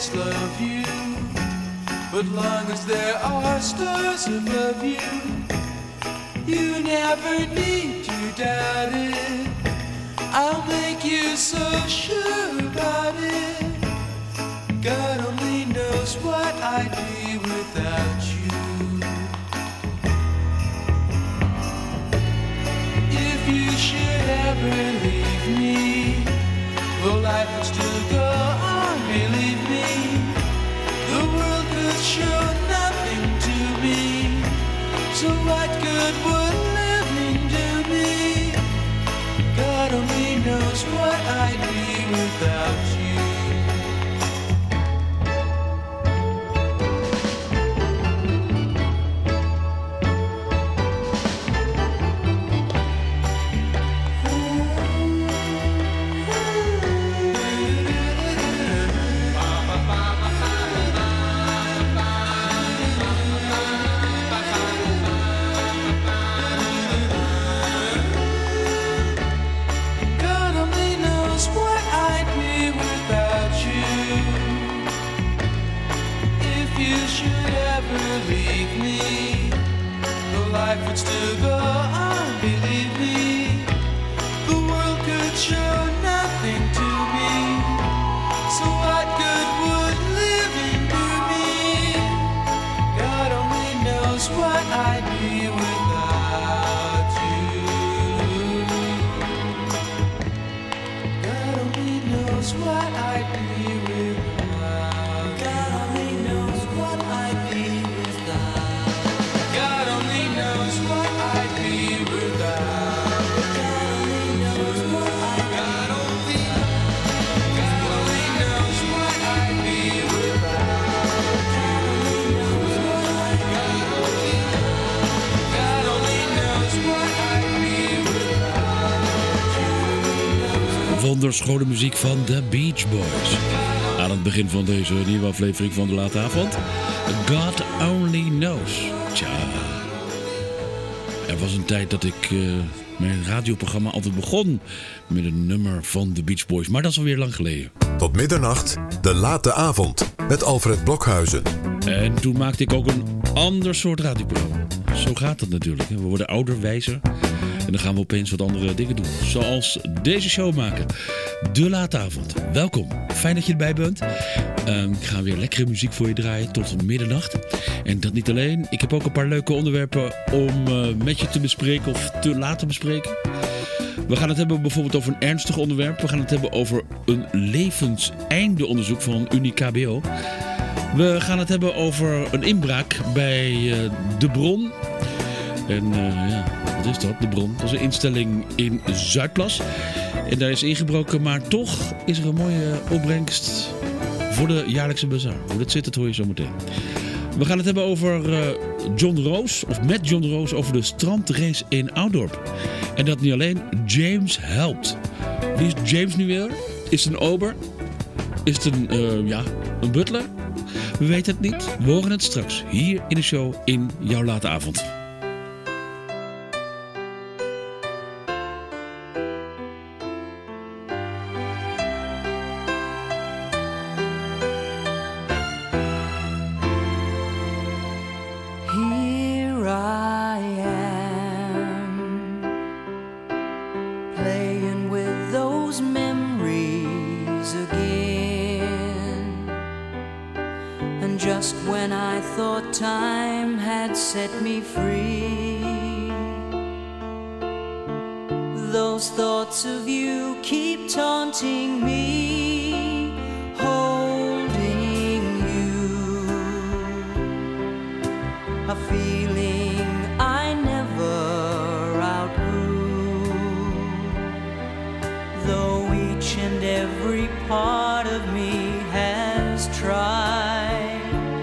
always love you, but long as there are stars above you, you never need to doubt it. I'll make you so sure about it. God only knows what I'd be without you. If you should ever leave me, well, life would still go on, believe me. The world could show nothing to me, so what good would living do me? God only knows what I'd be without you. Leave me, the life would still go on, believe me. The world could show nothing to me, so what good would living do me? God only knows what I'd be without you. God only knows what I'd be without. God only knows what I'd be. Wonderschone muziek van The Beach Boys. Aan het begin van deze nieuwe aflevering van de late avond. God Only Knows. Tja. Er was een tijd dat ik mijn radioprogramma altijd begon met een nummer van The Beach Boys. Maar dat is alweer lang geleden. Tot middernacht, de late avond met Alfred Blokhuizen. En toen maakte ik ook een ander soort radioprogramma. Zo gaat het natuurlijk. Hè. We worden ouder, wijzer. En dan gaan we opeens wat andere dingen doen. Zoals deze show maken. De late avond. Welkom. Fijn dat je erbij bent. Ik ga weer lekkere muziek voor je draaien tot middernacht. En dat niet alleen. Ik heb ook een paar leuke onderwerpen om met je te bespreken of te laten bespreken. We gaan het hebben bijvoorbeeld over een ernstig onderwerp. We gaan het hebben over een levenseindeonderzoek van Unie-KBO. We gaan het hebben over een inbraak bij De Bron. En ja, wat is dat? De Bron. Dat is een instelling in Zuidplas. En daar is ingebroken, maar toch is er een mooie opbrengst voor de jaarlijkse bazaar. Hoe dat zit, dat hoor je zo meteen. We gaan het hebben over John Roos, of met John Roos, over de strandrace in Oudorp. En dat niet alleen, James helpt. Wie is James nu weer? Is het een ober? Is het een butler? We weten het niet. We horen het straks hier in de show in jouw late avond. Time had set me free. Those thoughts of you keep taunting me, holding you, a feeling I never outgrew. Though each and every part of me has tried,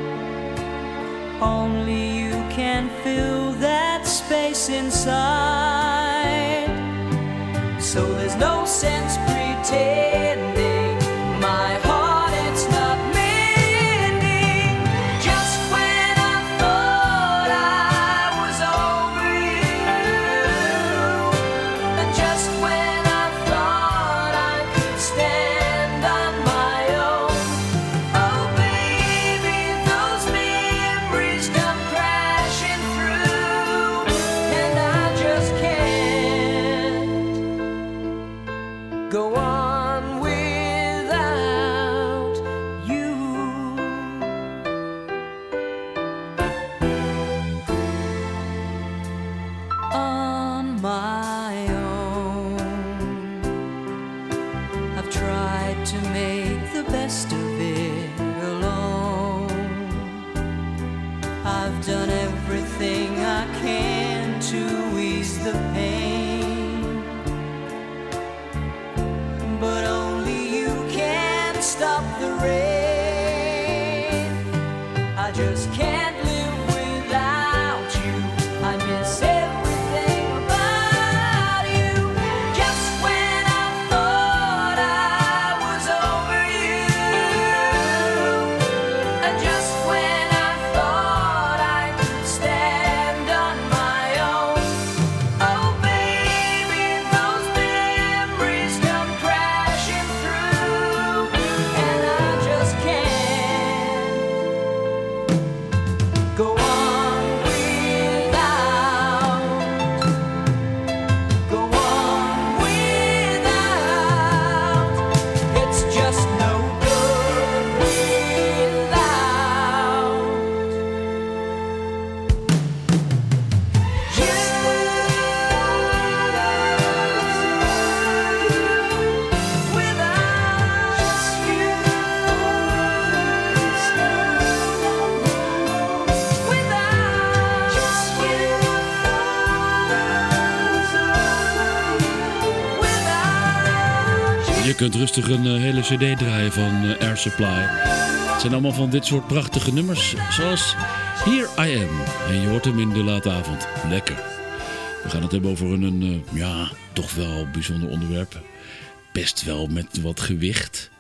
only you can fill that space inside. So there's no sense pretending my heart it's not mending. Just when I thought I was over you, and just when I thought I could stand on my own, oh go on without you. On my own, I've tried to make the best of it alone. I've done everything I can to ease the pain, but only you can stop the rain. I just can't live without you. I miss everything about you. Just when I thought I was over you, and just when I thought I could stand on my own, oh baby, those memories come crashing through, and I just can't go on without, go on without. It's just no good without you. Je kunt rustig een hele cd draaien van Air Supply. Het zijn allemaal van dit soort prachtige nummers, zoals Here I Am. En je hoort hem in de late avond. Lekker. We gaan het hebben over een toch wel bijzonder onderwerp. Best wel met wat gewicht.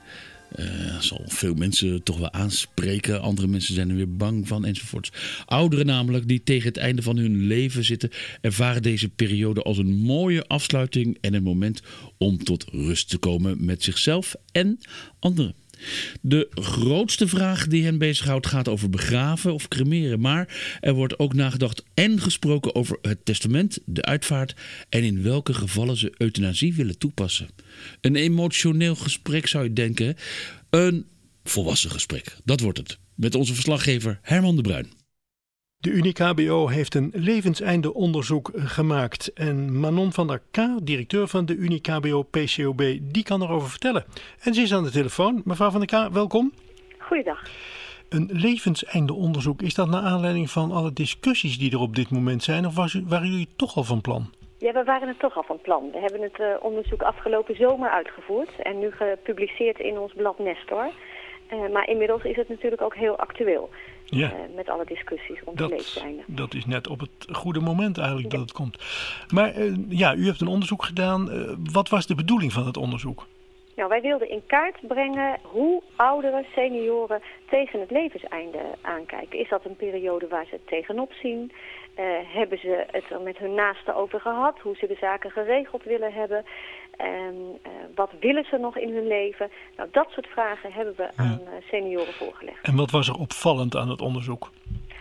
Zal veel mensen toch wel aanspreken. Andere mensen zijn er weer bang van enzovoorts. Ouderen namelijk die tegen het einde van hun leven zitten, ervaren deze periode als een mooie afsluiting en een moment om tot rust te komen met zichzelf en anderen. De grootste vraag die hen bezighoudt gaat over begraven of cremeren. Maar er wordt ook nagedacht en gesproken over het testament, de uitvaart en in welke gevallen ze euthanasie willen toepassen. Een emotioneel gesprek zou je denken. Een volwassen gesprek, dat wordt het. Met onze verslaggever Herman de Bruin. De Unie-KBO heeft een levenseindeonderzoek gemaakt. En Manon van der K, directeur van de Unie-KBO-PCOB, die kan erover vertellen. En ze is aan de telefoon. Mevrouw van der K, welkom. Goeiedag. Een levenseindeonderzoek, is dat naar aanleiding van alle discussies die er op dit moment zijn? Of waren jullie toch al van plan? Ja, we waren het toch al van plan. We hebben het onderzoek afgelopen zomer uitgevoerd en nu gepubliceerd in ons blad Nestor. Maar inmiddels is het natuurlijk ook heel actueel. Ja. Met alle discussies rond de leeftijd. Dat is net op het goede moment eigenlijk dat het komt. Maar u hebt een onderzoek gedaan. Wat was de bedoeling van het onderzoek? Nou, wij wilden in kaart brengen hoe ouderen, senioren tegen het levenseinde aankijken. Is dat een periode waar ze tegenop zien? Hebben ze het er met hun naasten over gehad? Hoe ze de zaken geregeld willen hebben? Wat willen ze nog in hun leven? Nou, dat soort vragen hebben we aan senioren voorgelegd. En wat was er opvallend aan het onderzoek?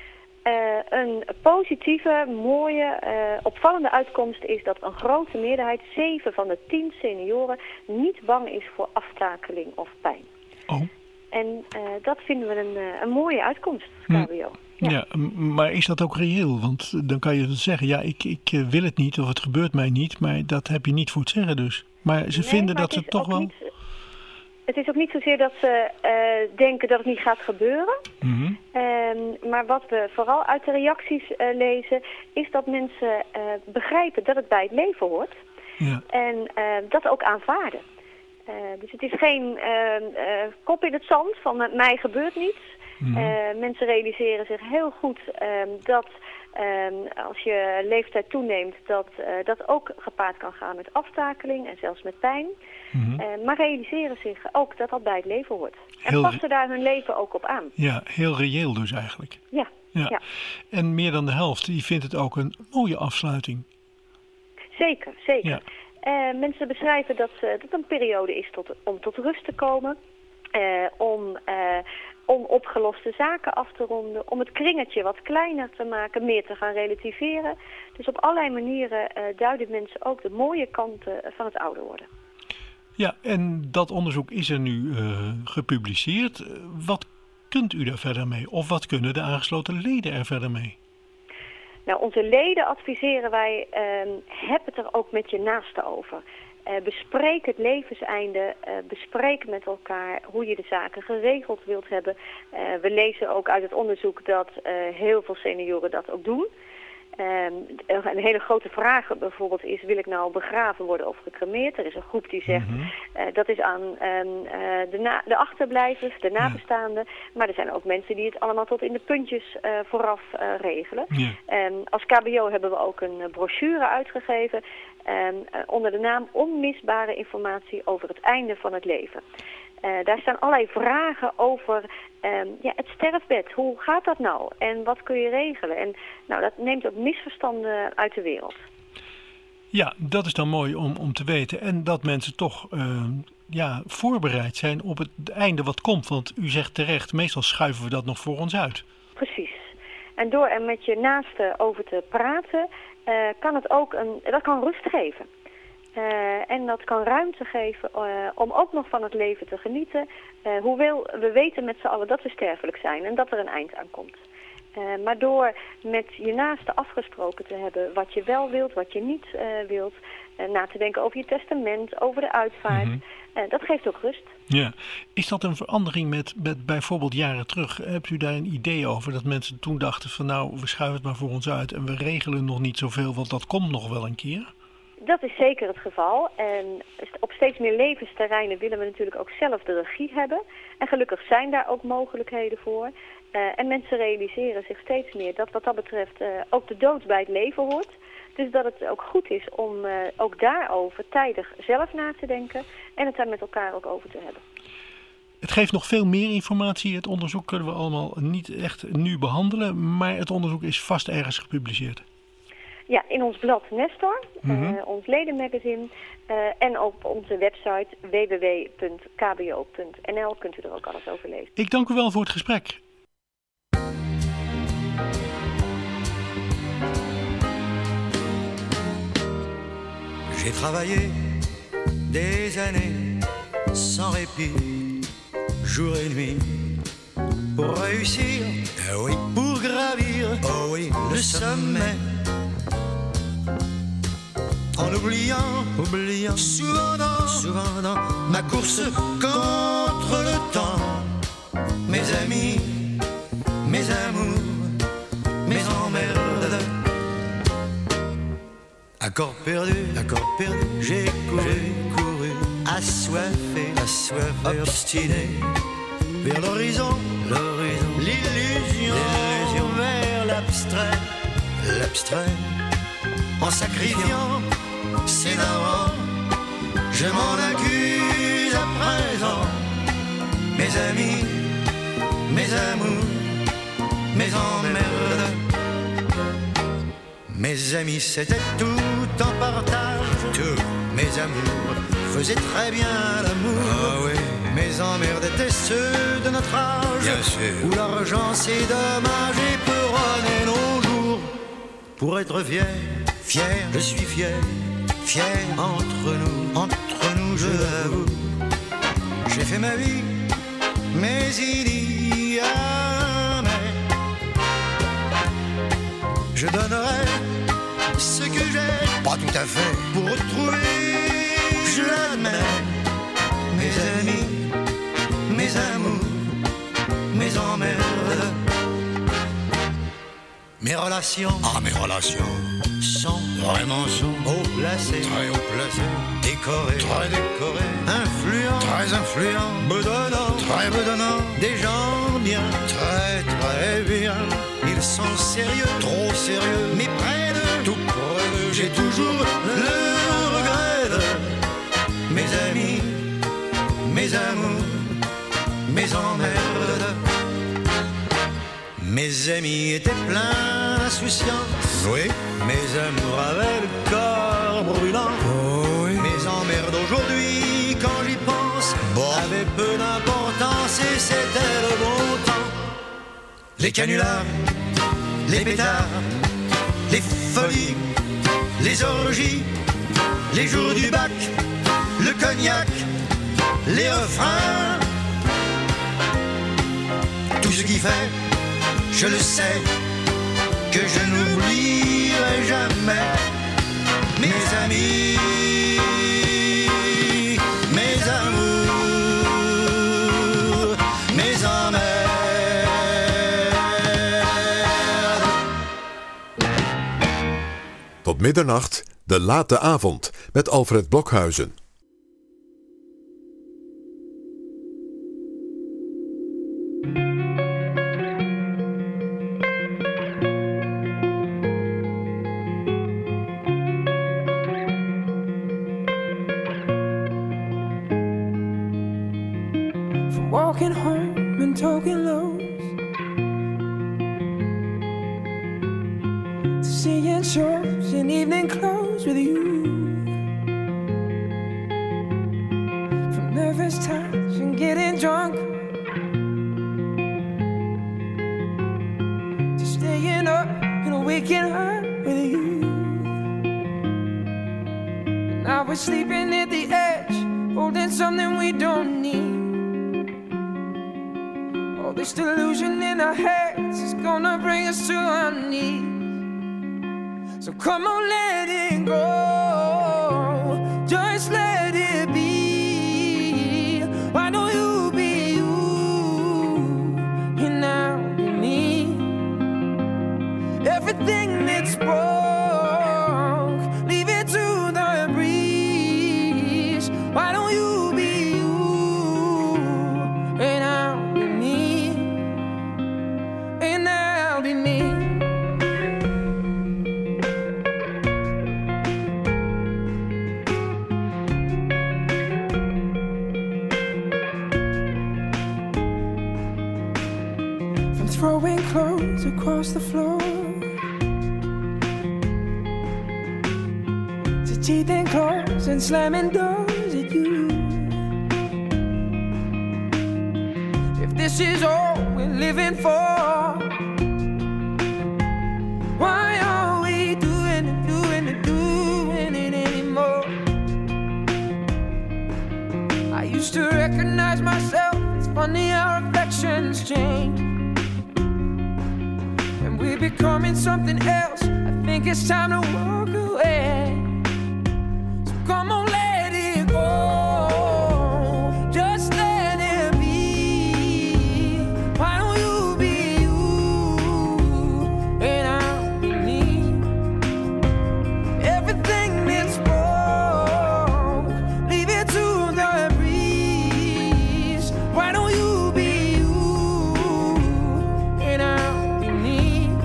Een positieve, mooie, opvallende uitkomst is dat een grote meerderheid, 7 van de 10 senioren, niet bang is voor aftakeling of pijn. Oh. En dat vinden we een mooie uitkomst voor KBO. Ja, maar is dat ook reëel? Want dan kan je zeggen, ja, ik wil het niet of het gebeurt mij niet, maar dat heb je niet voor het zeggen dus. Maar ze vinden dat het toch wel... Het is ook niet zozeer dat ze denken dat het niet gaat gebeuren. Mm-hmm. Maar wat we vooral uit de reacties lezen, is dat mensen begrijpen dat het bij het leven hoort. Ja. En dat ook aanvaarden. Dus het is geen kop in het zand van met mij gebeurt niets. Mm-hmm. Mensen realiseren zich heel goed dat als je leeftijd toeneemt, dat ook gepaard kan gaan met aftakeling en zelfs met pijn. Mm-hmm. Maar realiseren zich ook dat dat bij het leven hoort. En passen daar hun leven ook op aan. Ja, heel reëel dus eigenlijk. Ja. En meer dan de helft, die vindt het ook een mooie afsluiting. Zeker. Ja. Mensen beschrijven dat het een periode is om tot rust te komen. Om onopgeloste zaken af te ronden, om het kringetje wat kleiner te maken, meer te gaan relativeren. Dus op allerlei manieren duiden mensen ook de mooie kanten van het ouder worden. Ja, en dat onderzoek is er nu gepubliceerd. Wat kunt u daar verder mee? Of wat kunnen de aangesloten leden er verder mee? Nou, onze leden adviseren wij, heb het er ook met je naaste over. Bespreek het levenseinde, bespreek met elkaar hoe je de zaken geregeld wilt hebben. We lezen ook uit het onderzoek dat heel veel senioren dat ook doen. Een hele grote vraag bijvoorbeeld is, wil ik nou begraven worden of gecremeerd? Er is een groep die zegt, dat is aan de achterblijvers, de nabestaanden. Maar er zijn ook mensen die het allemaal tot in de puntjes vooraf regelen. Ja. Als KBO hebben we ook een brochure uitgegeven onder de naam Onmisbare informatie over het einde van het leven. Daar staan allerlei vragen over het sterfbed. Hoe gaat dat nou? En wat kun je regelen? En nou, dat neemt ook misverstanden uit de wereld. Ja, dat is dan mooi om te weten. En dat mensen toch voorbereid zijn op het einde wat komt. Want u zegt terecht, meestal schuiven we dat nog voor ons uit. Precies. En door er met je naaste over te praten, kan het ook dat kan rust geven. En dat kan ruimte geven om ook nog van het leven te genieten. Hoewel we weten met z'n allen dat we sterfelijk zijn en dat er een eind aan komt. Maar door met je naaste afgesproken te hebben wat je wel wilt, wat je niet wilt. Na te denken over je testament, over de uitvaart. Mm-hmm. Dat geeft ook rust. Ja. Is dat een verandering met bijvoorbeeld jaren terug? Hebt u daar een idee over dat mensen toen dachten van nou, we schuiven het maar voor ons uit en we regelen nog niet zoveel, want dat komt nog wel een keer? Dat is zeker het geval. En op steeds meer levensterreinen willen we natuurlijk ook zelf de regie hebben. En gelukkig zijn daar ook mogelijkheden voor. En mensen realiseren zich steeds meer dat wat dat betreft ook de dood bij het leven hoort. Dus dat het ook goed is om ook daarover tijdig zelf na te denken en het daar met elkaar ook over te hebben. Het geeft nog veel meer informatie. Het onderzoek kunnen we allemaal niet echt nu behandelen, maar het onderzoek is vast ergens gepubliceerd. Ja, in ons blad Nestor, ons ledenmagazine en op onze website www.kbo.nl kunt u er ook alles over lezen. Ik dank u wel voor het gesprek. J'ai travaillé des années sans répit, jour et nuit, pour réussir, pour gravir, le sommet. En oubliant souvent dans ma course contre le temps, mes amis, mes amours, mes emmerdes. Accord perdu, j'ai couru, assoiffé, obstiné, vers l'horizon, l'illusion, vers l'abstrait, en sacrifiant ses darons, je m'en accuse à présent. Mes amis, mes amours, mes emmerdes. Mes amis, c'était tout en partage. Tout. Mes amours faisaient très bien l'amour. Ah oui. Mes emmerdes étaient ceux de notre âge. Bien sûr. Où l'argent c'est dommage et peut runner nos jours. Pour être fier, je suis fier. Entre nous, je l'avoue. J'ai fait ma vie, mais il y a mais. Je donnerai ce que j'ai, pas tout à fait, pour retrouver, je l'admets, mes amis, mes amours, mes emmerdes. Mes relations sont vraiment haut placées, très haut placées, décorées, très décorées, influents, très influents, bedonnants, très bedonnants, des gens bien, très très bien. Ils sont sérieux, trop sérieux, mais près de tout près d'eux, j'ai toujours le regret de mes amis, mes amours, mes emmerdes. Mes amis étaient pleins d'insouciance, oui. Mes amours avaient le corps brûlant, oh oui. Mes emmerdes aujourd'hui, quand j'y pense, avaient peu d'importance et c'était le bon temps. Les canulars, les pétards, les folies, les orgies, les jours du bac, le cognac, les refrains. Tout ce qui fait, je le sais, que je n'oublierai jamais mes amis, mes amours, mes emmerdes. Tot middernacht, de late avond, met Alfred Blokhuizen. From walking home and talking lows, to seeing shows in evening clothes with you, from nervous touch and getting drunk, to staying up and waking up with you. And now we're sleeping at the edge, holding something we don't need. All this delusion in our heads is gonna bring us to our knees. So come on, let it go, just let it be. Why don't you be you, and I'll be me. Everything that's broke, leave it to the breeze. Why don't you be you, and I'll be me, and I'll be me. Throwing clothes across the floor, to teething claws and slamming doors at you. If this is all we're living for, why are we doing it anymore? I used to recognize myself, it's funny how affections change. We're becoming something else, I think it's time to walk away. So come on, let it go, just let it be. Why don't you be you, and I'll be me. Everything that's broke, leave it to the breeze. Why don't you be you, and I'll be me.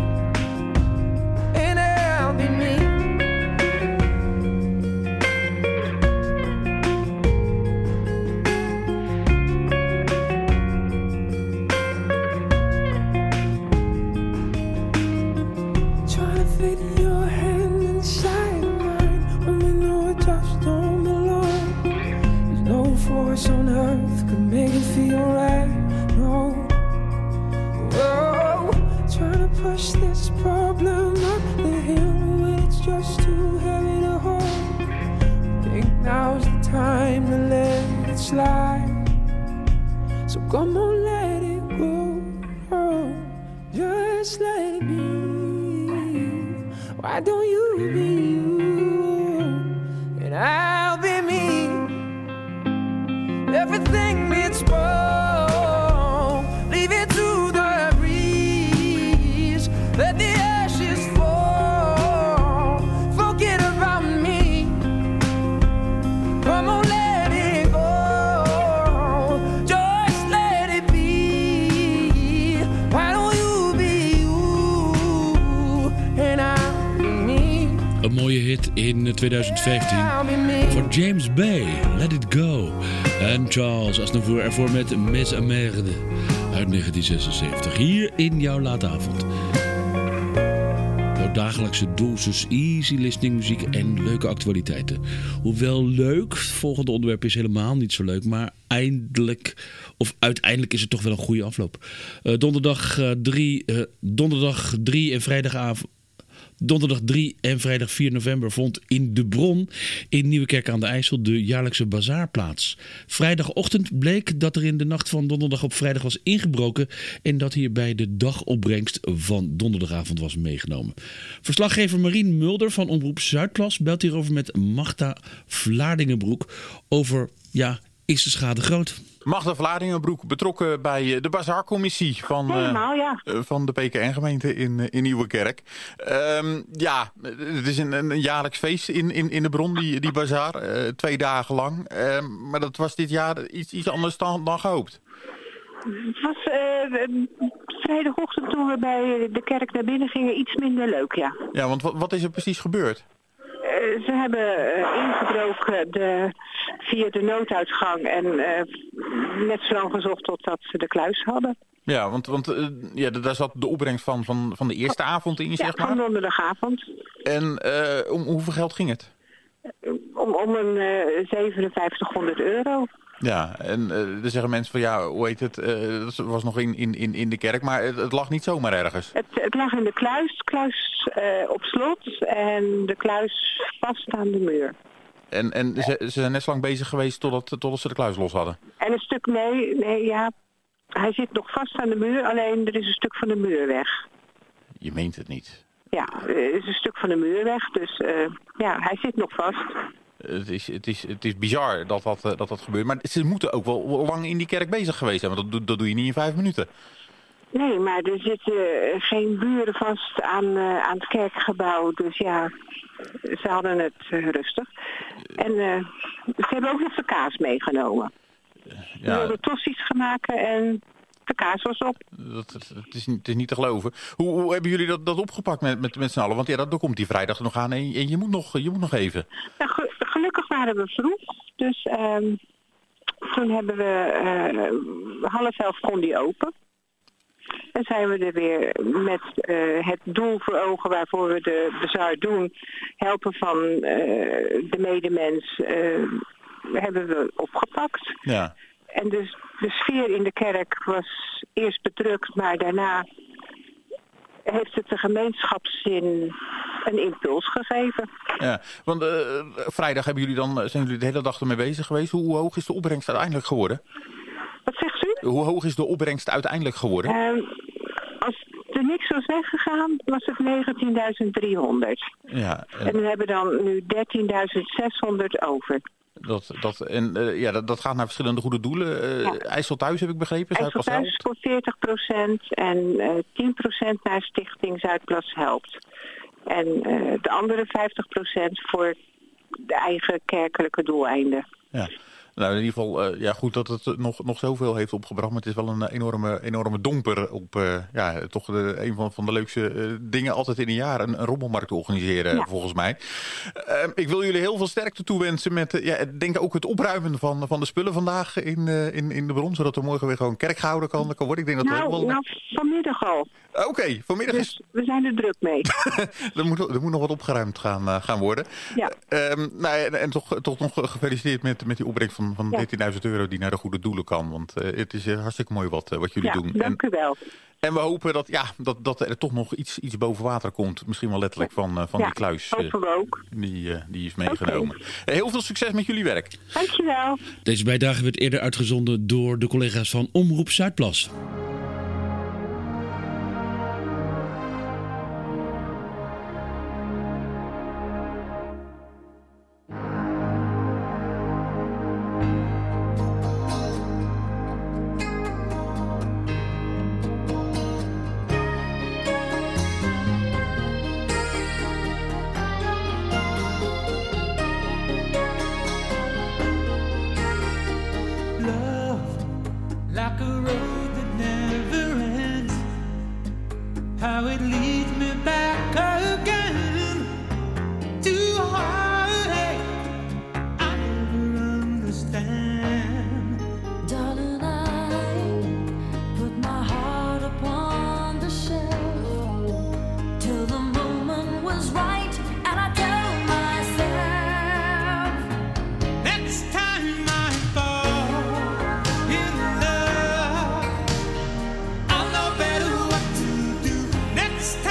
On earth could make it feel right. No, oh, trying to push this problem up the hill when it's just too heavy to hold. Think now's the time to let it slide. So come on, let it go, oh, just let it be. Why don't you be you, and I'll be me. Everything that's broke, leave it to the breeze. Let the ashes fall, forget about me. Come on, let it go, just let it be. Why don't you be you, and I'll be me. Een mooie hit in 2015 van James Bay, Let It Go. En Charles Aznavour ervoor met Mes Amerde uit 1976. Hier in jouw late avond. Jouw dagelijkse dosis easy listening muziek en leuke actualiteiten. Hoewel leuk, het volgende onderwerp is helemaal niet zo leuk. Maar uiteindelijk is het toch wel een goede afloop. Donderdag 3 en vrijdagavond. Donderdag 3 en vrijdag 4 november vond in De Bron in Nieuwekerk aan de IJssel de jaarlijkse bazaar plaats. Vrijdagochtend bleek dat er in de nacht van donderdag op vrijdag was ingebroken en dat hierbij de dagopbrengst van donderdagavond was meegenomen. Verslaggever Marien Mulder van Omroep Zuidplas belt hierover met Magda Vlaardingenbroek over, is de schade groot? Magda Vlaardingenbroek, betrokken bij de bazaarcommissie van de PKN-gemeente in Nieuwekerk. Het is een jaarlijks feest in De Bron, die bazaar, 2 dagen lang. Maar dat was dit jaar iets anders dan gehoopt. Het was vrijdagochtend toen we bij de kerk naar binnen gingen iets minder leuk, ja. Ja, want wat is er precies gebeurd? Ze hebben ingebroken via de nooduitgang en net zo lang gezocht totdat ze de kluis hadden. Ja, want daar zat de opbrengst van de eerste avond in, zeg maar. Van donderdagavond. En om hoeveel geld ging het? Om een 5700 euro. Ja, en er zeggen mensen van hoe heet het, dat was nog in de kerk, maar het lag niet zomaar ergens. Het lag in de kluis op slot en de kluis vast aan de muur. En ze zijn net zo lang bezig geweest totdat ze de kluis los hadden? En een stuk, hij zit nog vast aan de muur, alleen er is een stuk van de muur weg. Je meent het niet? Ja, er is een stuk van de muur weg, dus hij zit nog vast. Het is bizar dat gebeurt. Maar ze moeten ook wel lang in die kerk bezig geweest zijn. Want dat doe je niet in 5 minuten. Nee, maar er zitten geen buren vast aan het kerkgebouw. Dus ze hadden het rustig. En ze hebben ook nog de kaas meegenomen. We hebben tosti's gemaakt en de kaas was op. Het is niet te geloven. Hoe hebben jullie dat opgepakt met z'n allen? Want daar komt die vrijdag nog aan en je moet nog even. Nou, gelukkig waren we vroeg. Dus toen hebben we 10:30 kon die open. En zijn we er weer met het doel voor ogen waarvoor we de bazaar doen. Helpen van de medemens hebben we opgepakt. Ja. En dus de sfeer in de kerk was eerst bedrukt, maar daarna heeft het de gemeenschapszin een impuls gegeven. Ja, want vrijdag zijn jullie de hele dag ermee bezig geweest. Hoe hoog is de opbrengst uiteindelijk geworden? Wat zegt u? Hoe hoog is de opbrengst uiteindelijk geworden? Als er niks was weggegaan, was het 19.300. Ja, en we hebben dan nu 13.600 over. Dat gaat naar verschillende goede doelen. IJssel Thuis heb ik begrepen. IJssel Thuis voor 40% en 10% naar Stichting Zuidplas helpt. En de andere 50% voor de eigen kerkelijke doeleinden. Ja. Nou, in ieder geval, goed dat het nog zoveel heeft opgebracht. Maar het is wel een enorme domper op toch een van de leukste dingen altijd in een jaar. Een rommelmarkt organiseren, volgens mij. Ik wil jullie heel veel sterkte toewensen met, denk ook het opruimen van de spullen vandaag in de Bron. Zodat er morgen weer gewoon kerk gehouden kan worden. Ik denk dat vanmiddag al. Oké, vanmiddag dus we zijn er druk mee. er moet nog wat opgeruimd gaan worden. Ja. En toch nog gefeliciteerd met die opbrengst van 13.000 euro die naar de goede doelen kan. Want het is hartstikke mooi wat jullie doen. Dank u wel. En we hopen dat er toch nog iets boven water komt. Misschien wel letterlijk van die kluis. Hopen we ook. Die is meegenomen. Okay. Heel veel succes met jullie werk. Dankjewel. Deze bijdrage werd eerder uitgezonden door de collega's van Omroep Zuidplas. Next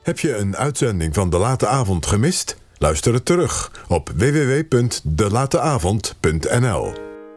Heb je een uitzending van De Late Avond gemist? Luister het terug op www.delateavond.nl.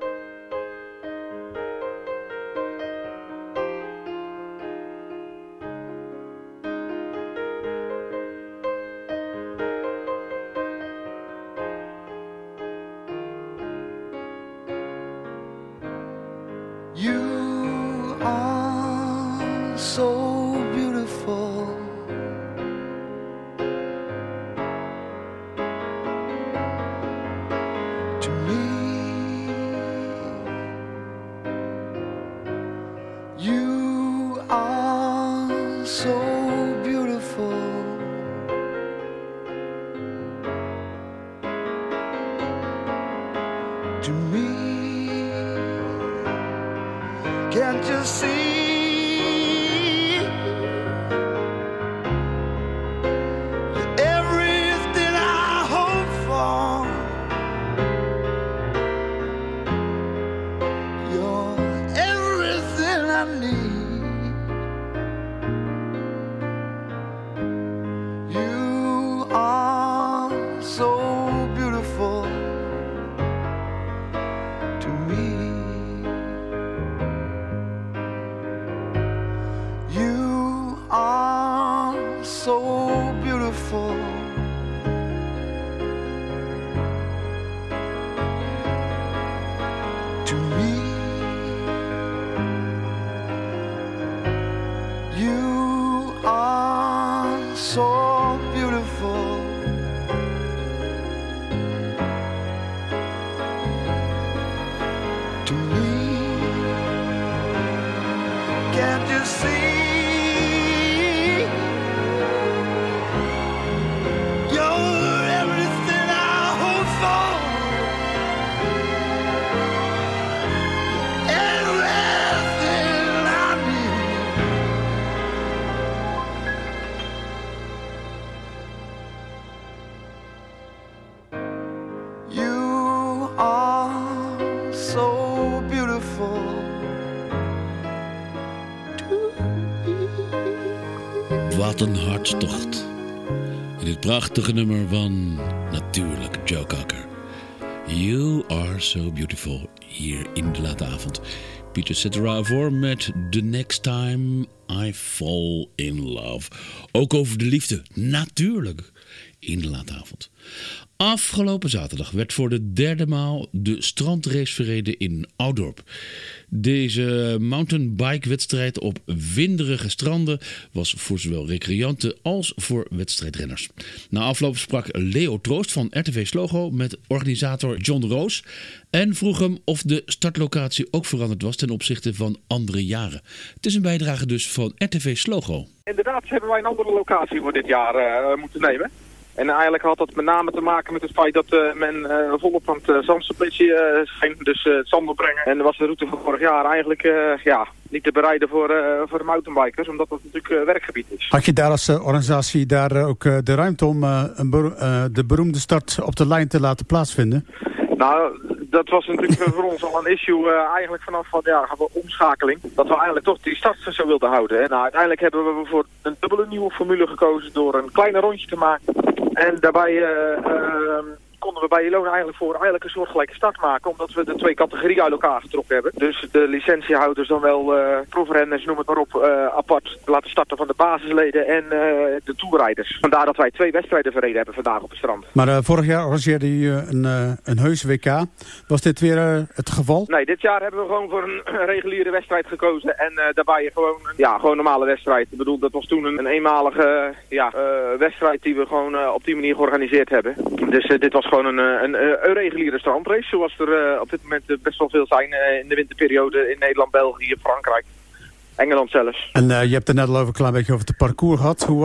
Wat een hartstocht. In dit prachtige nummer van natuurlijk Joe Cocker. You are so beautiful. Hier in De Late Avond. Peter Cetera voor met The Next Time I Fall in Love. Ook over de liefde. Natuurlijk. In De Late Avond. Afgelopen zaterdag werd voor de derde maal de strandrace verreden in Oudorp. Deze mountainbike-wedstrijd op winderige stranden was voor zowel recreanten als voor wedstrijdrenners. Na afloop sprak Leo Troost van RTV Slogo met organisator John Roos en vroeg hem of de startlocatie ook veranderd was ten opzichte van andere jaren. Het is een bijdrage dus van RTV Slogo. Inderdaad hebben wij een andere locatie voor dit jaar moeten nemen. En eigenlijk had dat met name te maken met het feit dat men volop aan het zandsuppletie scheen, dus het zand opbrengen. En was de route van vorig jaar eigenlijk niet te bereiden voor de mountainbikers, omdat dat natuurlijk werkgebied is. Had je daar als organisatie daar ook de ruimte om de beroemde start op de lijn te laten plaatsvinden? Nou, dat was natuurlijk voor ons al een issue eigenlijk vanaf van omschakeling. Dat we eigenlijk toch die start zo wilden houden. En uiteindelijk hebben we voor een dubbele nieuwe formule gekozen door een kleiner rondje te maken. En daarbij konden we bij Ilona eigenlijk een soortgelijke start maken, omdat we de twee categorieën uit elkaar getrokken hebben. Dus de licentiehouders, dan wel proefrenners, noem het maar op, apart laten starten van de basisleden en de toerrijders. Vandaar dat wij 2 wedstrijden verreden hebben vandaag op het strand. Maar vorig jaar organiseerde je een heus WK. Was dit weer het geval? Nee, dit jaar hebben we gewoon voor een reguliere wedstrijd gekozen en daarbij gewoon een normale wedstrijd. Ik bedoel, dat was toen een eenmalige wedstrijd die we gewoon op die manier georganiseerd hebben. Dus dit was gewoon een reguliere strandrace, zoals er op dit moment best wel veel zijn in de winterperiode in Nederland, België, Frankrijk, Engeland zelfs. En je hebt het net al een klein beetje over het parcours gehad. Hoe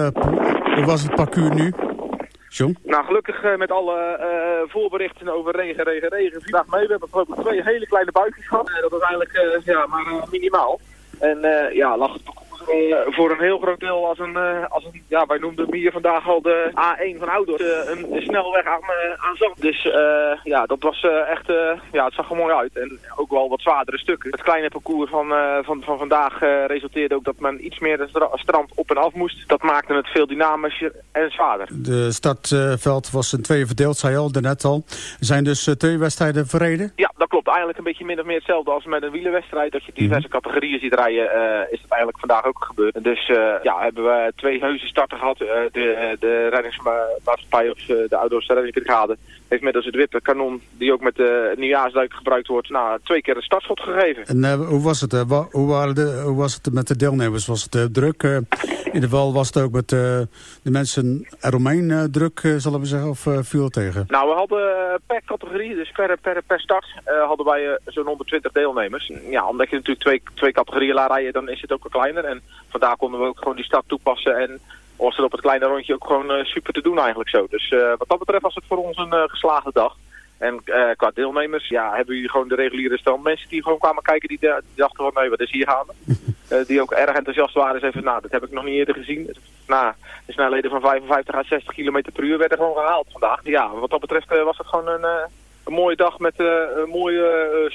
was het parcours nu, John? Nou, gelukkig met alle voorberichten over regen. Vandaag mee. We hebben geloof ik 2 hele kleine buikjes gehad. Dat was eigenlijk maar minimaal. En lag het parcours voor een heel groot deel als een ja, wij noemden hem hier vandaag al de A1 van Oudorp, een snelweg aan zand. Dus ja, dat was echt, ja, het zag er mooi uit. En ook wel wat zwaardere stukken. Het kleine parcours van vandaag resulteerde ook dat men iets meer het strand op en af moest. Dat maakte het veel dynamischer en zwaarder. De startveld was in tweeën verdeeld, zei je al, daarnet al. Er zijn dus 2 wedstrijden verreden? Ja, dat klopt. Eigenlijk een beetje min of meer hetzelfde als met een wielerwedstrijd. Dat je diverse categorieën ziet rijden, is dat eigenlijk vandaag ook gebeurd. Dus ja, hebben we 2 heuse starten gehad. De reddingsmaatschappij of de Oudorpse reddingsbrigade heeft middels het witte kanon, die ook met de nieuwjaarsduik gebruikt wordt, 2 keer een startschot gegeven. En hoe was het? Hoe was het met de deelnemers? Was het druk? In ieder geval was het ook met de mensen eromheen druk, zullen we zeggen, of viel het tegen? Nou, we hadden per categorie, dus per start, hadden wij zo'n 120 deelnemers. Ja, omdat je natuurlijk twee categorieën laat rijden, dan is het ook wel kleiner. En vandaar konden we ook gewoon die start toepassen en was het op het kleine rondje ook gewoon super te doen eigenlijk zo. Dus wat dat betreft was het voor ons een geslaagde dag. En qua deelnemers, ja, hebben jullie gewoon de reguliere stand. Mensen die gewoon kwamen kijken, die dachten van, nee, wat is hier gaande? Die ook erg enthousiast waren. Zeiden van, dat heb ik nog niet eerder gezien. De snelheden van 55 à 60 km per uur werden gewoon gehaald vandaag. Ja, wat dat betreft was het gewoon een mooie dag met een mooie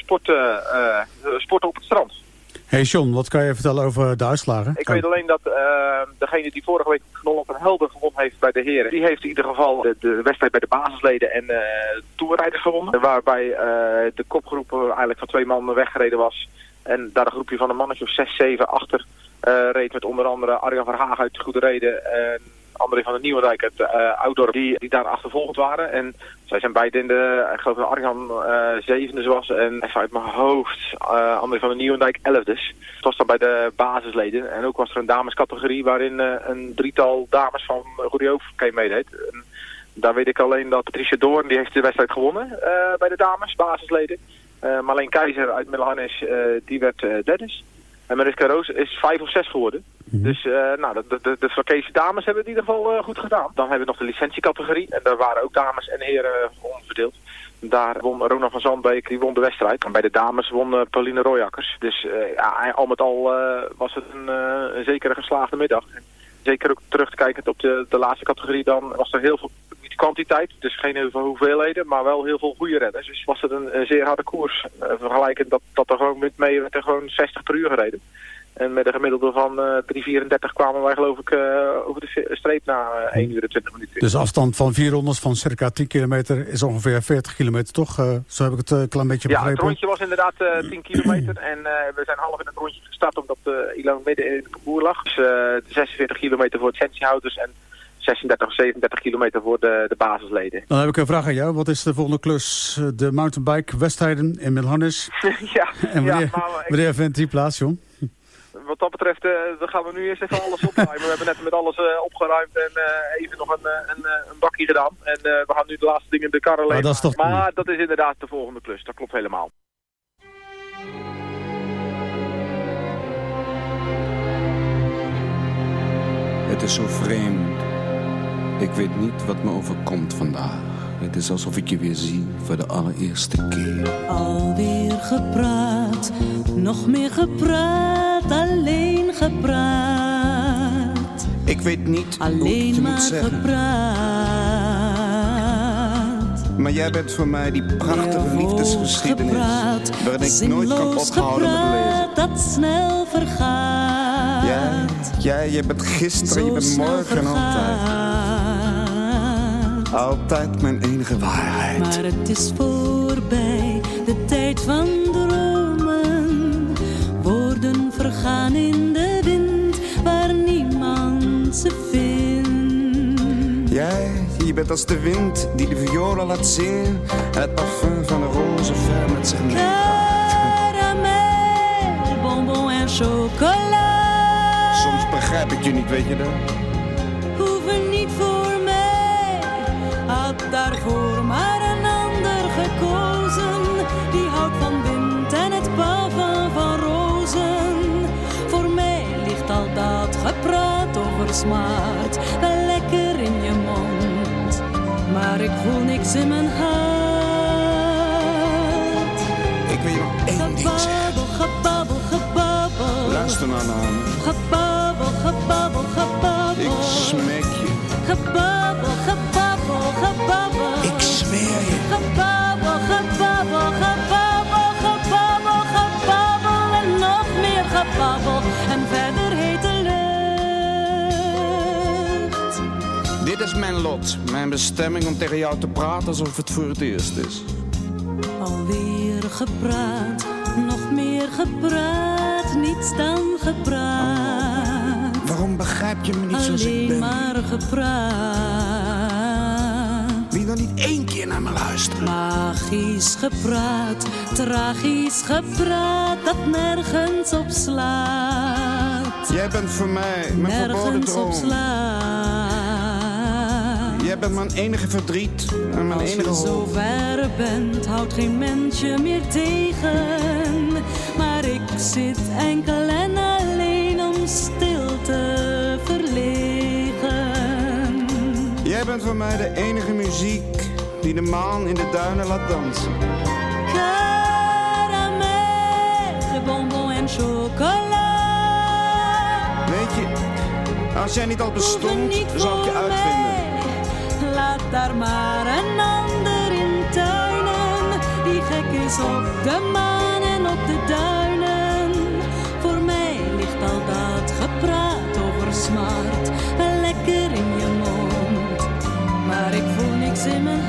sporten op het strand. Hey John, wat kan je vertellen over de uitslagen? Ik weet alleen dat degene die vorige week Knol op een Helder gewonnen heeft bij de heren, die heeft in ieder geval de wedstrijd bij de basisleden en toerrijders gewonnen. Waarbij de kopgroep eigenlijk van 2 man weggereden was. En daar een groepje van een mannetje of 6, 7 achter reed met onder andere Arjan van Haag uit Goede Reden en André van der Nieuwendijk uit Oudorp, die daar achtervolgend waren. En zij zijn beide in de, ik geloof dat Arjan 7e was en even uit mijn hoofd André van der Nieuwendijk 11e. Het was dan bij de basisleden. En ook was er een damescategorie waarin een 3-tal dames van Goede Hoofd meedeed. En daar weet ik alleen dat Patricia Doorn, die heeft de wedstrijd gewonnen bij de dames, basisleden. Marleen Keizer uit Middelharnis, die werd derde. En Mariska Roos is 5 of 6 geworden. Dus de Vlakese dames hebben het in ieder geval goed gedaan. Dan hebben we nog de licentiecategorie. En daar waren ook dames en heren onverdeeld. Daar won Rona van Zandbeek, die won de wedstrijd. En bij de dames won Pauline Royakkers. Dus al met al was het een zekere geslaagde middag. Zeker ook terugkijkend op de laatste categorie, dan was er heel veel kwantiteit, dus geen heel veel hoeveelheden, maar wel heel veel goede renners. Dus was het een zeer harde koers. Vergelijkend dat er gewoon mee werd er gewoon 60 per uur gereden. En met een gemiddelde van 3:34 kwamen wij geloof ik over de streep na 1 uur en 20 minuten. Dus afstand van 4 rondes van circa 10 kilometer is ongeveer 40 kilometer, toch? Zo heb ik het een klein beetje begrepen. Ja, het rondje was inderdaad 10 kilometer. En we zijn half in het rondje gestart omdat Ilan midden in het parcours lag. Dus 46 kilometer voor het licentiehouders en 36 of 37 kilometer voor de basisleden. Dan heb ik een vraag aan jou. Wat is de volgende klus? De mountainbike wedstrijden in Middelharnis? Ja. En wanneer vindt die plaats, John? Wat dat betreft, dan gaan we nu eerst even alles opruimen. We hebben net met alles opgeruimd en even nog een bakje gedaan. En we gaan nu de laatste dingen in de karren leveren. Maar dat is inderdaad de volgende klus. Dat klopt helemaal. Het is zo vreemd. Ik weet niet wat me overkomt vandaag. Het is alsof ik je weer zie voor de allereerste keer. Alweer gepraat, nog meer gepraat, alleen gepraat. Ik weet niet alleen hoe ik je moet zeggen. Gepraat. Maar jij bent voor mij die prachtige liefdesgeschiedenis waarin ik nooit kan ophouden met lezen. Dat snel vergaat. Je bent gisteren, je bent morgen altijd. Altijd mijn enige waarheid. Maar het is voorbij, de tijd van dromen. Woorden vergaan in de wind, waar niemand ze vindt. Je bent als de wind die de violen laat zingen en het parfum van de roze ver met zich meedraagt. Caramel, bonbon en chocola. Soms begrijp ik je niet, weet je dat? Hoeven niet voor mij, had daarvoor maar een ander gekozen. Die houdt van wind en het parfum van rozen. Voor mij ligt al dat gepraat over smart wel lekker in je mond. Maar ik voel niks in mijn hart. Ik wil je nog één ding zeggen. Gebabbel, gebabbel, gebabbel. Luister maar naar me. Gebabbel. mijn lot, mijn bestemming om tegen jou te praten alsof het voor het eerst is. Alweer gepraat, nog meer gepraat, niets dan gepraat. Waarom begrijp je me niet zoals ik ben? Alleen maar gepraat. Wil je dan niet 1 keer naar me luisteren? Magisch gepraat, tragisch gepraat, dat nergens op slaat. Jij bent voor mij mijn verboden droom. Nergens op slaat. Jij bent mijn enige verdriet en mijn enige hoop. Als je zo ver bent, houdt geen mens je meer tegen. Maar ik zit enkel en alleen om stil te verlegen. Jij bent voor mij de enige muziek die de maan in de duinen laat dansen. Karamel, bonbon en chocola. Weet je, als jij niet al bestond, zou ik je uitvinden. Laat daar maar een ander in tuinen, die gek is op de maan en op de duinen. Voor mij ligt al dat gepraat over smart wel lekker in je mond, maar ik voel niks in mijn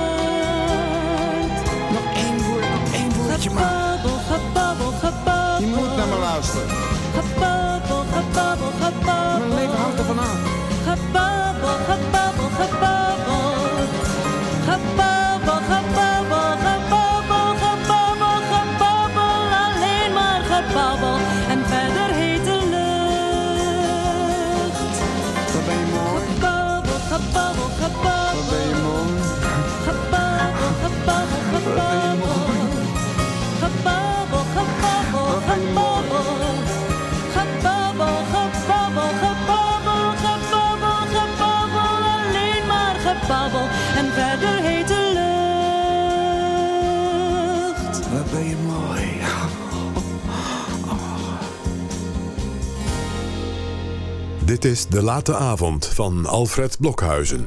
hart. Nog één woordje maar. Gebabbel, gebabbel, gebabbel. Je moet naar me luisteren. Gebabbel, gebabbel, gebabbel. Mijn leven hangt ervan af. Gebabbel, gebabbel, gebabbel. Gebabbel, gebabbel, gebabbel, gebabbel, gebabbel. Alleen maar gebabbel en verder hete lucht. Wat ben je mooi. Gebabbel, gebabbel, gebabbel. Wat ben je mooi. Gebabbel, gebabbel, gebabbel. Gebabbel, gebabbel, gebabbel. Gebabbel, gebabbel, gebabbel, gebabbel, gebabbel. Alleen maar gebabbel en verder hete lucht. Wat ben je mooi. Dit is De Late Avond van Alfred Blokhuizen.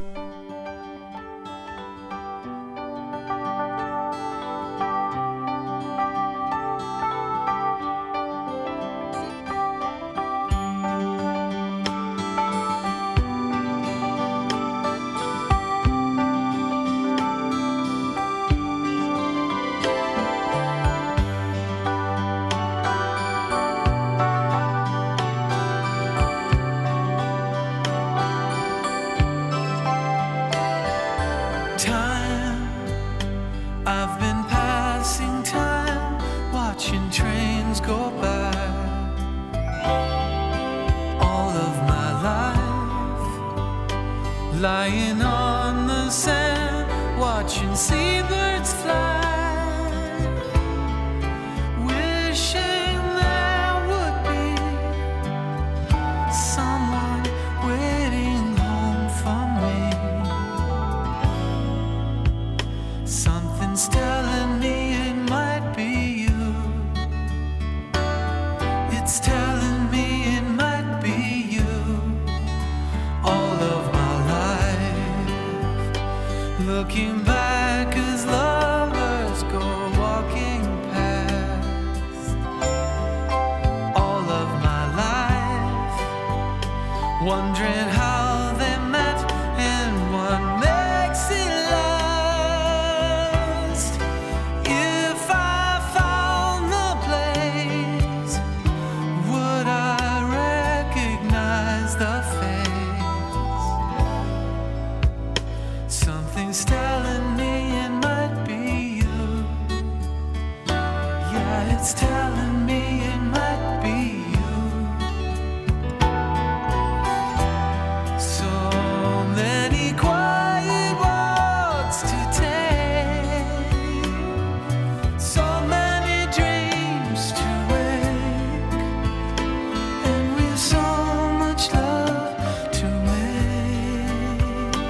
Lying on the sand, watching seabirds fly, wishing there would be someone waiting home for me. Something's telling me it might be you. It's telling me it might be you. All of looking back as lovers go walking past, all of my life, wondering how they met and what makes it last. If I found the place, would I recognize the face? Something's telling me it might be you. Yeah, it's telling me it might be you. So many quiet walks to take, so many dreams to wake, and we've so much love to make.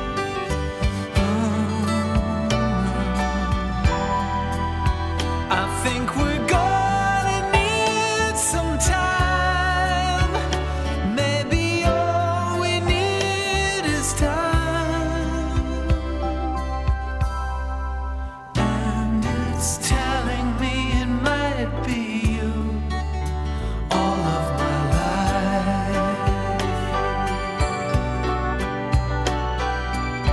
I think we're gonna need some time. Maybe all we need is time. And it's telling me it might be you. All of my life.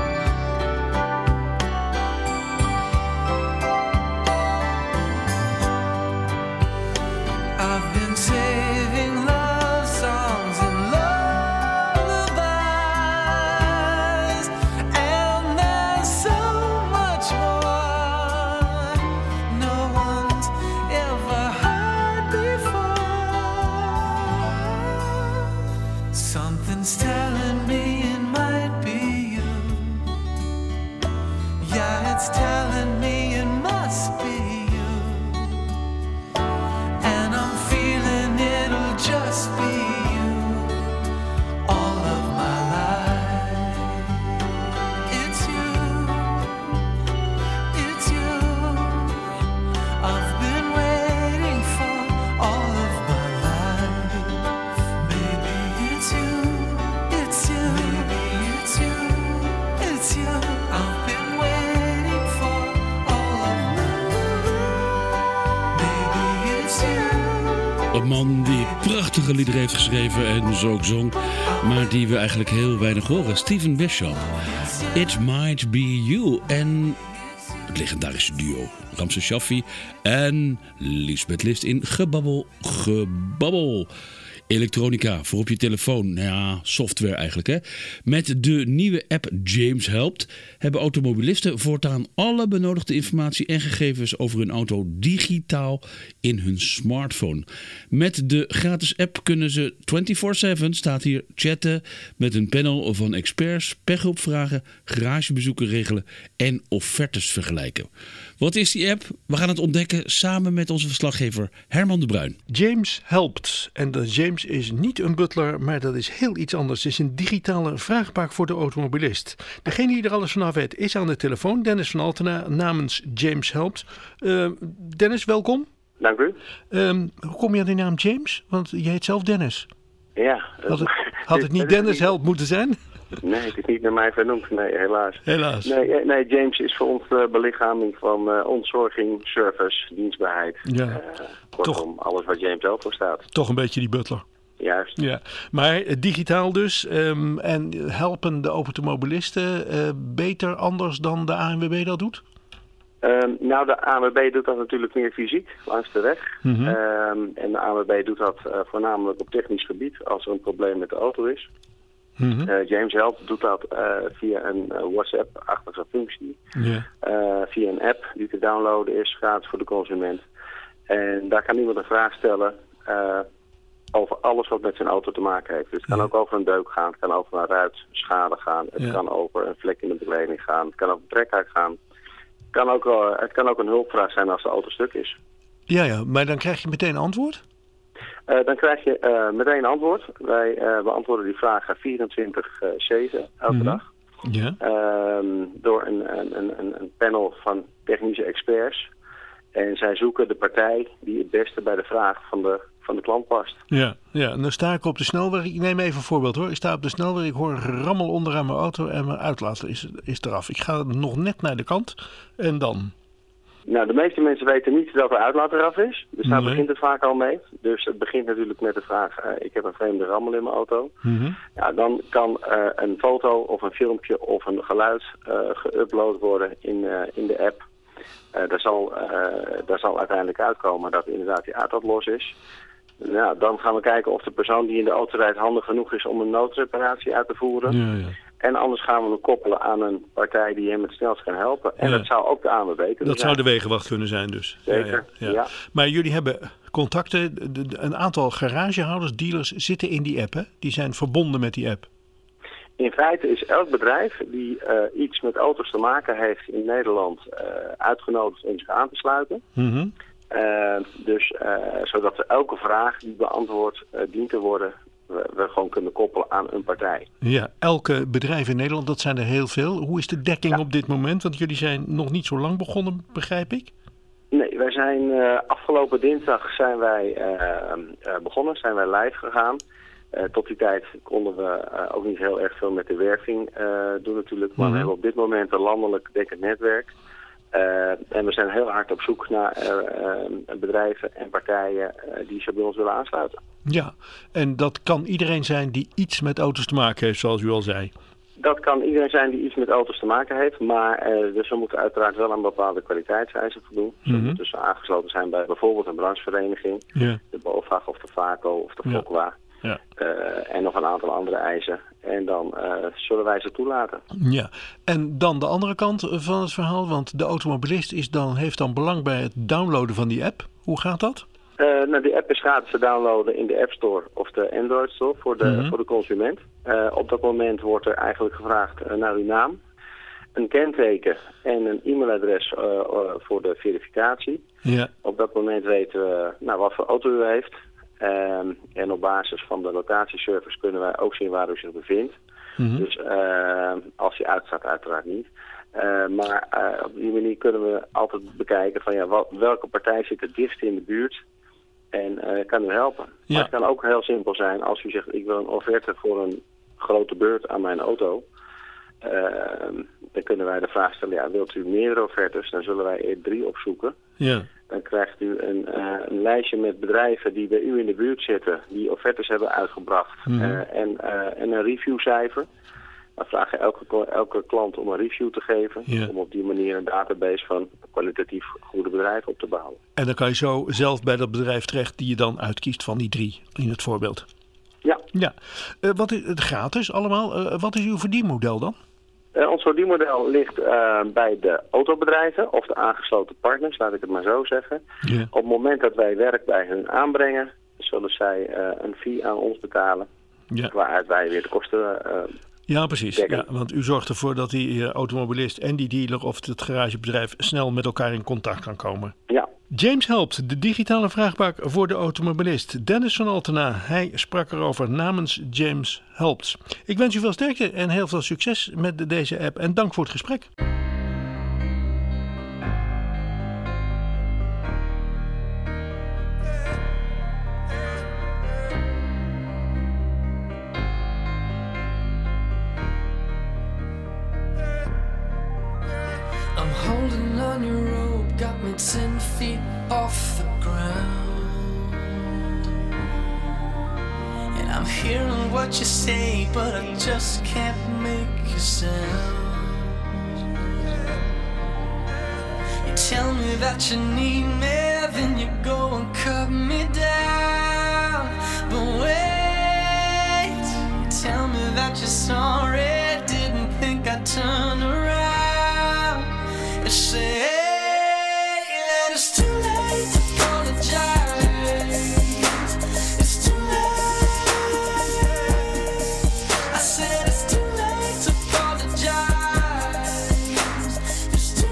Een man die prachtige liederen heeft geschreven en zo ook zong, maar die we eigenlijk heel weinig horen. Steven Bishop. It Might Be You. En het legendarische duo Ramses Shaffi en Liesbeth List in Gebabbel. Elektronica voor op je telefoon. Nou ja, software eigenlijk hè. Met de nieuwe app James Helpt hebben automobilisten voortaan alle benodigde informatie en gegevens over hun auto digitaal in hun smartphone. Met de gratis app kunnen ze 24/7, staat hier, chatten met een panel van experts, pechhulp vragen, garagebezoeken regelen en offertes vergelijken. Wat is die app? We gaan het ontdekken samen met onze verslaggever Herman de Bruin. James Helpt. En de James is niet een butler, maar dat is heel iets anders. Het is een digitale vraagbaak voor de automobilist. Degene die er alles vanaf weet is aan de telefoon. Dennis van Altena namens James Helpt. Dennis, welkom. Dank u. Hoe kom je aan die naam James? Want je heet zelf Dennis. Ja. Had het niet Dennis Helpt moeten zijn? Nee, het is niet naar mij vernoemd. Nee, helaas. Helaas. Nee, James is voor ons de belichaming van ontzorging, service, dienstbaarheid. Ja. Kortom, alles waar James Helpt voor staat. Toch een beetje die butler. Juist. Ja. Maar digitaal dus. En helpen de automobilisten beter anders dan de ANWB dat doet? Nou, de ANWB doet dat natuurlijk meer fysiek, langs de weg. Mm-hmm. En de ANWB doet dat voornamelijk op technisch gebied, als er een probleem met de auto is. Mm-hmm. James Helpt doet dat via een WhatsApp-achtige functie. Yeah. Via een app die te downloaden is, gratis voor de consument. En daar kan iemand een vraag stellen over alles wat met zijn auto te maken heeft. Dus het kan ook over een deuk gaan, het kan over een ruitschade gaan, het kan over een vlek in de bekleding gaan, het kan over een trekhaak gaan. Het kan ook een hulpvraag zijn als de auto stuk is. Ja, maar dan krijg je meteen antwoord? Dan krijg je meteen antwoord. Wij beantwoorden die vragen 24/7 elke dag. Ja. Door een panel van technische experts. En zij zoeken de partij die het beste bij de vraag van de klant past. Ja, en dan sta ik op de snelweg. Ik neem even een voorbeeld hoor. Ik sta op de snelweg, ik hoor een gerammel onderaan mijn auto en mijn uitlaat is eraf. Ik ga nog net naar de kant en dan... Nou, de meeste mensen weten niet dat de uitlaat eraf is. Dus daar begint het vaak al mee. Dus het begint natuurlijk met de vraag, ik heb een vreemde rammel in mijn auto. Mm-hmm. Ja, dan kan een foto of een filmpje of een geluid geüpload worden in de app. Daar zal uiteindelijk uitkomen dat inderdaad die uitlaat los is. Nou, dan gaan we kijken of de persoon die in de auto rijdt handig genoeg is om een noodreparatie uit te voeren. Ja. En anders gaan we hem koppelen aan een partij die hem het snelst kan helpen. En dat zou ook de ANWB kunnen zijn. Dat zou de wegenwacht kunnen zijn dus. Zeker, ja. Maar jullie hebben contacten. Een aantal garagehouders, dealers zitten in die app, hè? Die zijn verbonden met die app. In feite is elk bedrijf die iets met auto's te maken heeft in Nederland uitgenodigd om zich aan te sluiten. Mm-hmm. Zodat elke vraag die beantwoord dient te worden, we gewoon kunnen koppelen aan een partij. Ja, elke bedrijf in Nederland, dat zijn er heel veel. Hoe is de dekking op dit moment? Want jullie zijn nog niet zo lang begonnen, begrijp ik? Nee, wij zijn afgelopen dinsdag zijn wij begonnen, zijn wij live gegaan. Tot die tijd konden we ook niet heel erg veel met de werving doen natuurlijk. Maar we hebben op dit moment een landelijk dekkend netwerk. En we zijn heel hard op zoek naar bedrijven en partijen die zich bij ons willen aansluiten. Ja, en dat kan iedereen zijn die iets met auto's te maken heeft, zoals u al zei. Dat kan iedereen zijn die iets met auto's te maken heeft, maar dus we moeten uiteraard wel aan bepaalde kwaliteitseisen voldoen. Ze moeten dus aangesloten zijn bij bijvoorbeeld een branchevereniging, de BOVAG of de VACO of de FOCWA. Ja. En nog een aantal andere eisen. En dan zullen wij ze toelaten. Ja, en dan de andere kant van het verhaal. Want de automobilist heeft dan belang bij het downloaden van die app. Hoe gaat dat? Die app is gratis te downloaden in de App Store of de Android Store voor de consument. Op dat moment wordt er eigenlijk gevraagd naar uw naam, een kenteken en een e-mailadres voor de verificatie. Ja. Op dat moment weten we wat voor auto u heeft. En op basis van de locatieservice kunnen wij ook zien waar u zich bevindt. Mm-hmm. Dus als hij uitstaat, uiteraard niet. Maar op die manier kunnen we altijd bekijken van welke partij zit het dichtst in de buurt en kan u helpen. Ja. Maar het kan ook heel simpel zijn als u zegt ik wil een offerte voor een grote beurt aan mijn auto. Dan kunnen wij de vraag stellen, wilt u meerdere offertes? Dan zullen wij er 3 opzoeken. Ja. Dan krijgt u een lijstje met bedrijven die bij u in de buurt zitten, die offertes hebben uitgebracht en een reviewcijfer. Dan vraag je elke klant om een review te geven, om op die manier een database van kwalitatief goede bedrijven op te bouwen. En dan kan je zo zelf bij dat bedrijf terecht die je dan uitkiest van die 3 in het voorbeeld. Ja. Wat is het gratis allemaal? Wat is uw verdienmodel dan? Ons verdienmodel ligt bij de autobedrijven of de aangesloten partners, laat ik het maar zo zeggen. Yeah. Op het moment dat wij werk bij hun aanbrengen, zullen zij een fee aan ons betalen, waaruit wij weer de kosten ja, precies. Ja, want u zorgt ervoor dat die automobilist en die dealer of het garagebedrijf snel met elkaar in contact kan komen. Ja. James Helpt, de digitale vraagbak voor de automobilist. Dennis van Altena, hij sprak erover namens James Helpt. Ik wens u veel sterkte en heel veel succes met deze app en dank voor het gesprek. Holding on your rope, got me 10 feet off the ground. And I'm hearing what you say, but I just can't make a sound. You tell me that you need me, then you go and cut me down. But wait, you tell me that you're sorry, didn't think I'd turn around. Say that it's too late to apologize. It's too late. I said it's too late to apologize. It's too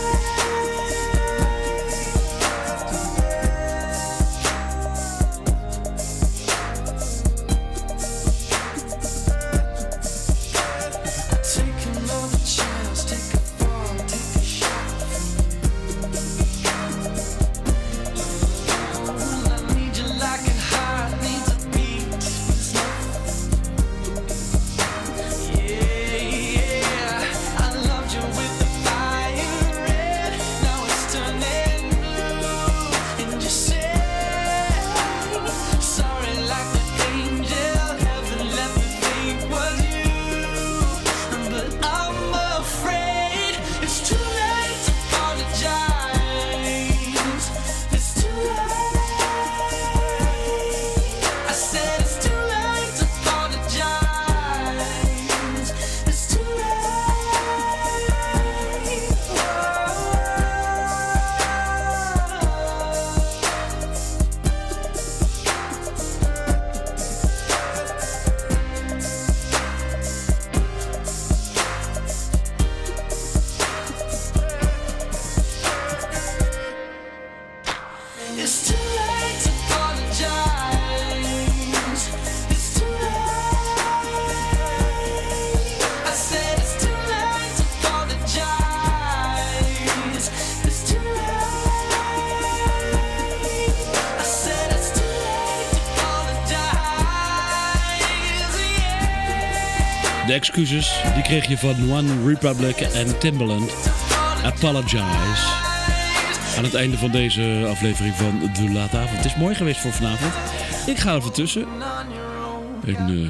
take another chance, take a fall, take a shot. I need you like a heart needs a beat. Yeah, I loved you with the fire red. Now it's turning blue. And you say sorry like the angel heaven let me think was you. But I'm afraid it's too late to apologize. It's too late. I said it's too late to apologize. It's too late. It's too late to apologize. It's too late. I said it's too late to apologize. It's too late. I said it's too late to apologize. Yeah. De excuses die kreeg je van One Republic en Timbaland. Apologize. Aan het einde van deze aflevering van De Late Avond. Het is mooi geweest voor vanavond. Ik ga er tussen. En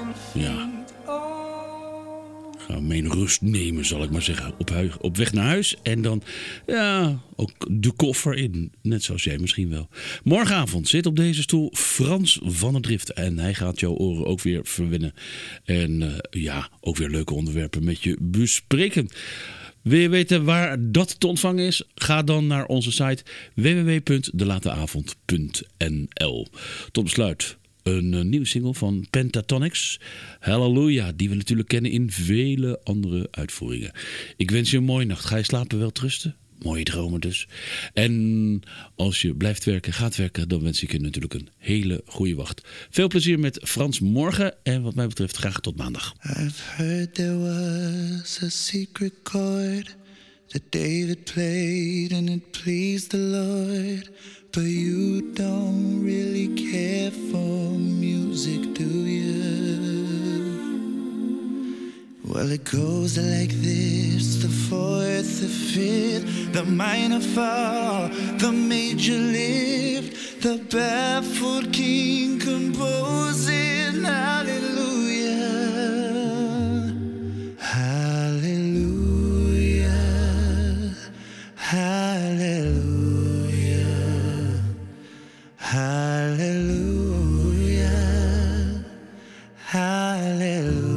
ga mijn rust nemen, zal ik maar zeggen. Op weg naar huis. En dan ook de koffer in. Net zoals jij misschien wel. Morgenavond zit op deze stoel Frans van der Drift. En hij gaat jouw oren ook weer verwennen. En ook weer leuke onderwerpen met je bespreken. Wil je weten waar dat te ontvangen is? Ga dan naar onze site www.delateavond.nl. Tot besluit een nieuwe single van Pentatonix, Hallelujah, die we natuurlijk kennen in vele andere uitvoeringen. Ik wens je een mooie nacht. Ga je slapen, wel trusten? Mooie dromen dus. En als je blijft werken, gaat werken, dan wens ik je natuurlijk een hele goede wacht. Veel plezier met Frans morgen en wat mij betreft graag tot maandag. I've heard there was a secret chord that David played and it pleased the Lord. But you don't really care for music, do you? Well, it goes like this: the fourth, the fifth, the minor fall, the major lift, the baffled king composing hallelujah, hallelujah, hallelujah, hallelujah, hallelujah.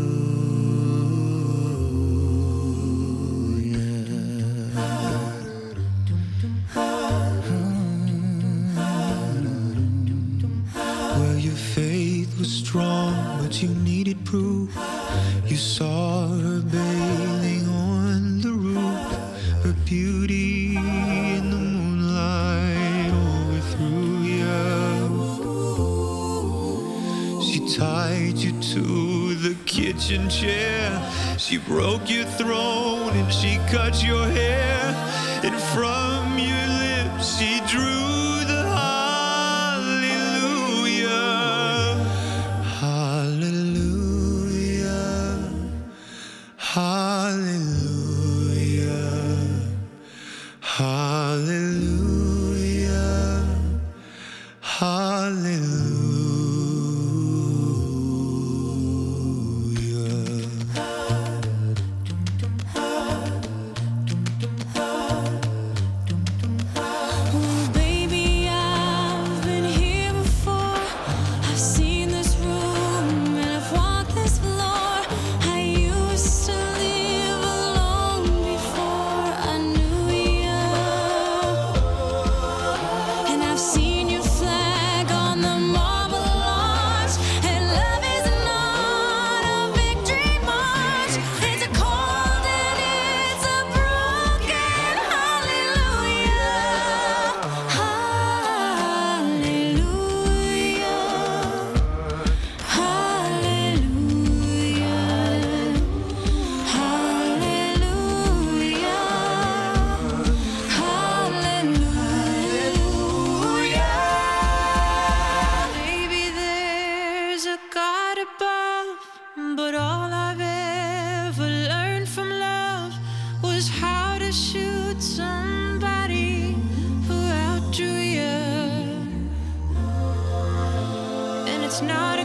Strong, but you needed proof. You saw her bathing on the roof, her beauty in the moonlight overthrew you. She tied you to the kitchen chair, she broke your throne and she cut your hair, and from your lips she drew the hallelujah, It's not